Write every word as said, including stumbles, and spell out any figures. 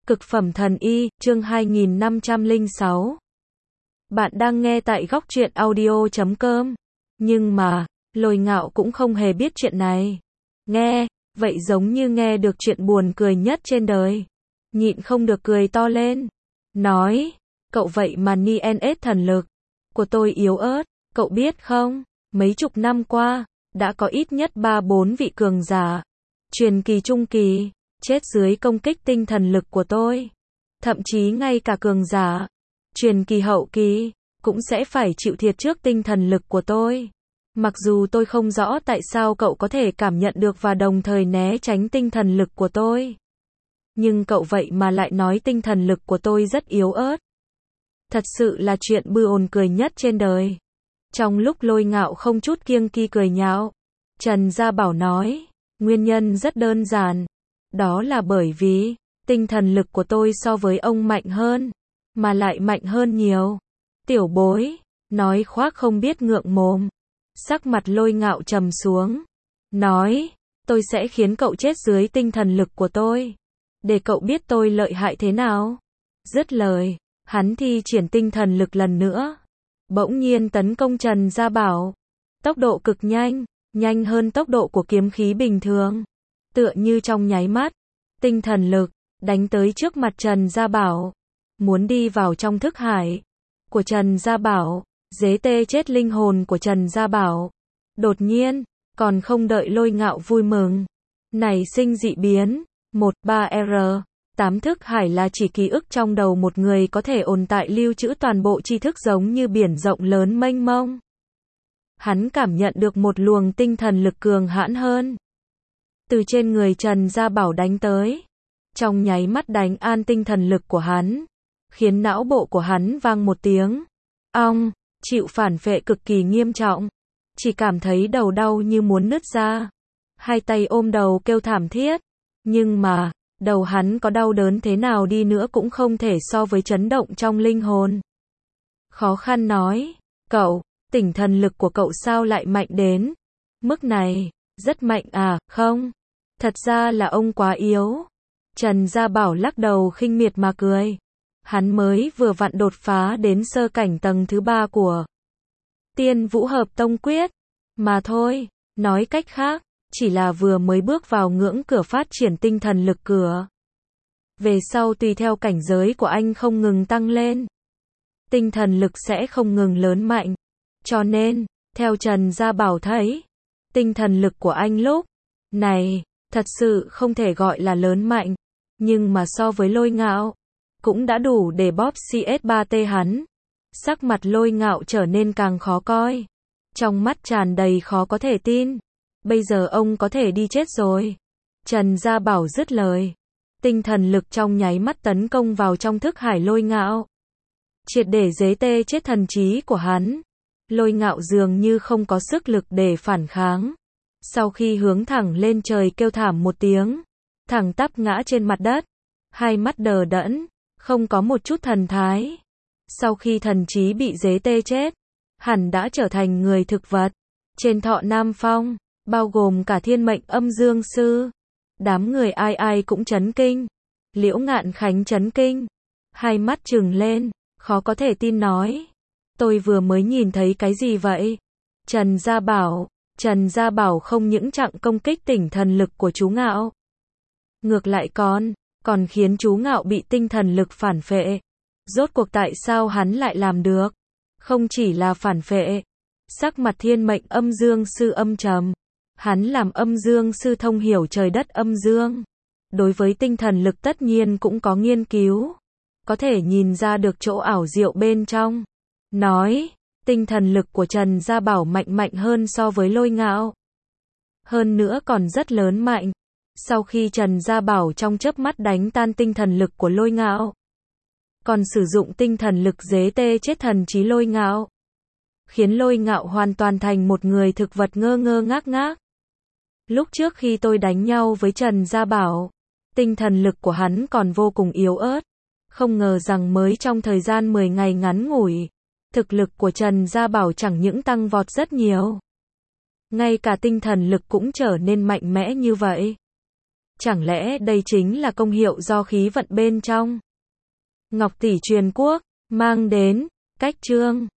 Cực phẩm thần y, chương hai nghìn năm trăm lẻ sáu. Bạn đang nghe tại góc truyện audio chấm com. Nhưng mà, Lôi Ngạo cũng không hề biết chuyện này. Nghe, vậy giống như nghe được chuyện buồn cười nhất trên đời. Nhịn không được cười to lên. Nói, cậu vậy mà ni en ét thần lực của tôi yếu ớt, cậu biết không? Mấy chục năm qua, đã có ít nhất ba bốn vị cường giả, truyền kỳ trung kỳ, chết dưới công kích tinh thần lực của tôi. Thậm chí ngay cả cường giả, truyền kỳ hậu kỳ, cũng sẽ phải chịu thiệt trước tinh thần lực của tôi. Mặc dù tôi không rõ tại sao cậu có thể cảm nhận được và đồng thời né tránh tinh thần lực của tôi. Nhưng cậu vậy mà lại nói tinh thần lực của tôi rất yếu ớt. Thật sự là chuyện bư ồn cười nhất trên đời. Trong lúc Lôi Ngạo không chút kiêng kỵ cười nhạo, Trần Gia Bảo nói, nguyên nhân rất đơn giản. Đó là bởi vì, tinh thần lực của tôi so với ông mạnh hơn, mà lại mạnh hơn nhiều. Tiểu bối, nói khoác không biết ngượng mồm. Sắc mặt Lôi Ngạo trầm xuống. Nói, tôi sẽ khiến cậu chết dưới tinh thần lực của tôi. Để cậu biết tôi lợi hại thế nào. Dứt lời, hắn thi triển tinh thần lực lần nữa. Bỗng nhiên tấn công Trần Gia Bảo. Tốc độ cực nhanh, nhanh hơn tốc độ của kiếm khí bình thường. Tựa như trong nháy mắt, tinh thần lực đánh tới trước mặt Trần Gia Bảo, muốn đi vào trong thức hải của Trần Gia Bảo, dế tê chết linh hồn của Trần Gia Bảo. Đột nhiên, còn không đợi Lôi Ngạo vui mừng, nảy sinh dị biến. một ba R tám thức hải là chỉ ký ức trong đầu một người có thể ồn tại lưu trữ toàn bộ tri thức giống như biển rộng lớn mênh mông. Hắn cảm nhận được một luồng tinh thần lực cường hãn hơn từ trên người Trần Gia Bảo đánh tới. Trong nháy mắt đánh an tinh thần lực của hắn, khiến não bộ của hắn vang một tiếng ong, chịu phản phệ cực kỳ nghiêm trọng, chỉ cảm thấy đầu đau như muốn nứt ra. Hai tay ôm đầu kêu thảm thiết, nhưng mà, đầu hắn có đau đớn thế nào đi nữa cũng không thể so với chấn động trong linh hồn. Khó khăn nói, cậu, tinh thần lực của cậu sao lại mạnh đến mức này? Rất mạnh à, không? Thật ra là ông quá yếu. Trần Gia Bảo lắc đầu khinh miệt mà cười. Hắn mới vừa vặn đột phá đến sơ cảnh tầng thứ ba của Tiên Vũ Hợp Tông Quyết mà thôi. Nói cách khác, chỉ là vừa mới bước vào ngưỡng cửa phát triển tinh thần lực cửa. Về sau tùy theo cảnh giới của anh không ngừng tăng lên, tinh thần lực sẽ không ngừng lớn mạnh. Cho nên, theo Trần Gia Bảo thấy, tinh thần lực của anh lúc này, thật sự không thể gọi là lớn mạnh. Nhưng mà so với Lôi Ngạo, cũng đã đủ để bóp xê ét ba tê hắn. Sắc mặt Lôi Ngạo trở nên càng khó coi. Trong mắt tràn đầy khó có thể tin. Bây giờ ông có thể đi chết rồi. Trần Gia Bảo dứt lời. Tinh thần lực trong nháy mắt tấn công vào trong thức hải Lôi Ngạo, triệt để dế tê chết thần trí của hắn. Lôi Ngạo dường như không có sức lực để phản kháng. Sau khi hướng thẳng lên trời kêu thảm một tiếng, thẳng tắp ngã trên mặt đất, hai mắt đờ đẫn, không có một chút thần thái. Sau khi thần trí bị dế tê chết, hẳn đã trở thành người thực vật. Trên Thọ Nam Phong, bao gồm cả Thiên Mệnh Âm Dương Sư, đám người ai ai cũng chấn kinh. Liễu Ngạn Khánh chấn kinh, hai mắt trừng lên, khó có thể tin nói, tôi vừa mới nhìn thấy cái gì vậy? Trần Gia Bảo, Trần Gia Bảo không những chặn công kích tinh thần lực của chú Ngạo, ngược lại còn, còn khiến chú Ngạo bị tinh thần lực phản phệ. Rốt cuộc tại sao hắn lại làm được? Không chỉ là phản phệ, sắc mặt Thiên Mệnh Âm Dương Sư âm trầm. Hắn làm Âm Dương Sư thông hiểu trời đất âm dương, đối với tinh thần lực tất nhiên cũng có nghiên cứu, có thể nhìn ra được chỗ ảo diệu bên trong. Nói, tinh thần lực của Trần Gia Bảo mạnh mạnh hơn so với Lôi Ngạo. Hơn nữa còn rất lớn mạnh. Sau khi Trần Gia Bảo trong chớp mắt đánh tan tinh thần lực của Lôi Ngạo, còn sử dụng tinh thần lực dế tê chết thần trí Lôi Ngạo, khiến Lôi Ngạo hoàn toàn thành một người thực vật ngơ ngơ ngác ngác. Lúc trước khi tôi đánh nhau với Trần Gia Bảo, tinh thần lực của hắn còn vô cùng yếu ớt. Không ngờ rằng mới trong thời gian mười ngày ngắn ngủi, thực lực của Trần Gia Bảo chẳng những tăng vọt rất nhiều, ngay cả tinh thần lực cũng trở nên mạnh mẽ như vậy. chẳng lẽ đây chính là công hiệu do khí vận bên trong Ngọc Tỷ truyền quốc mang đến, cách chương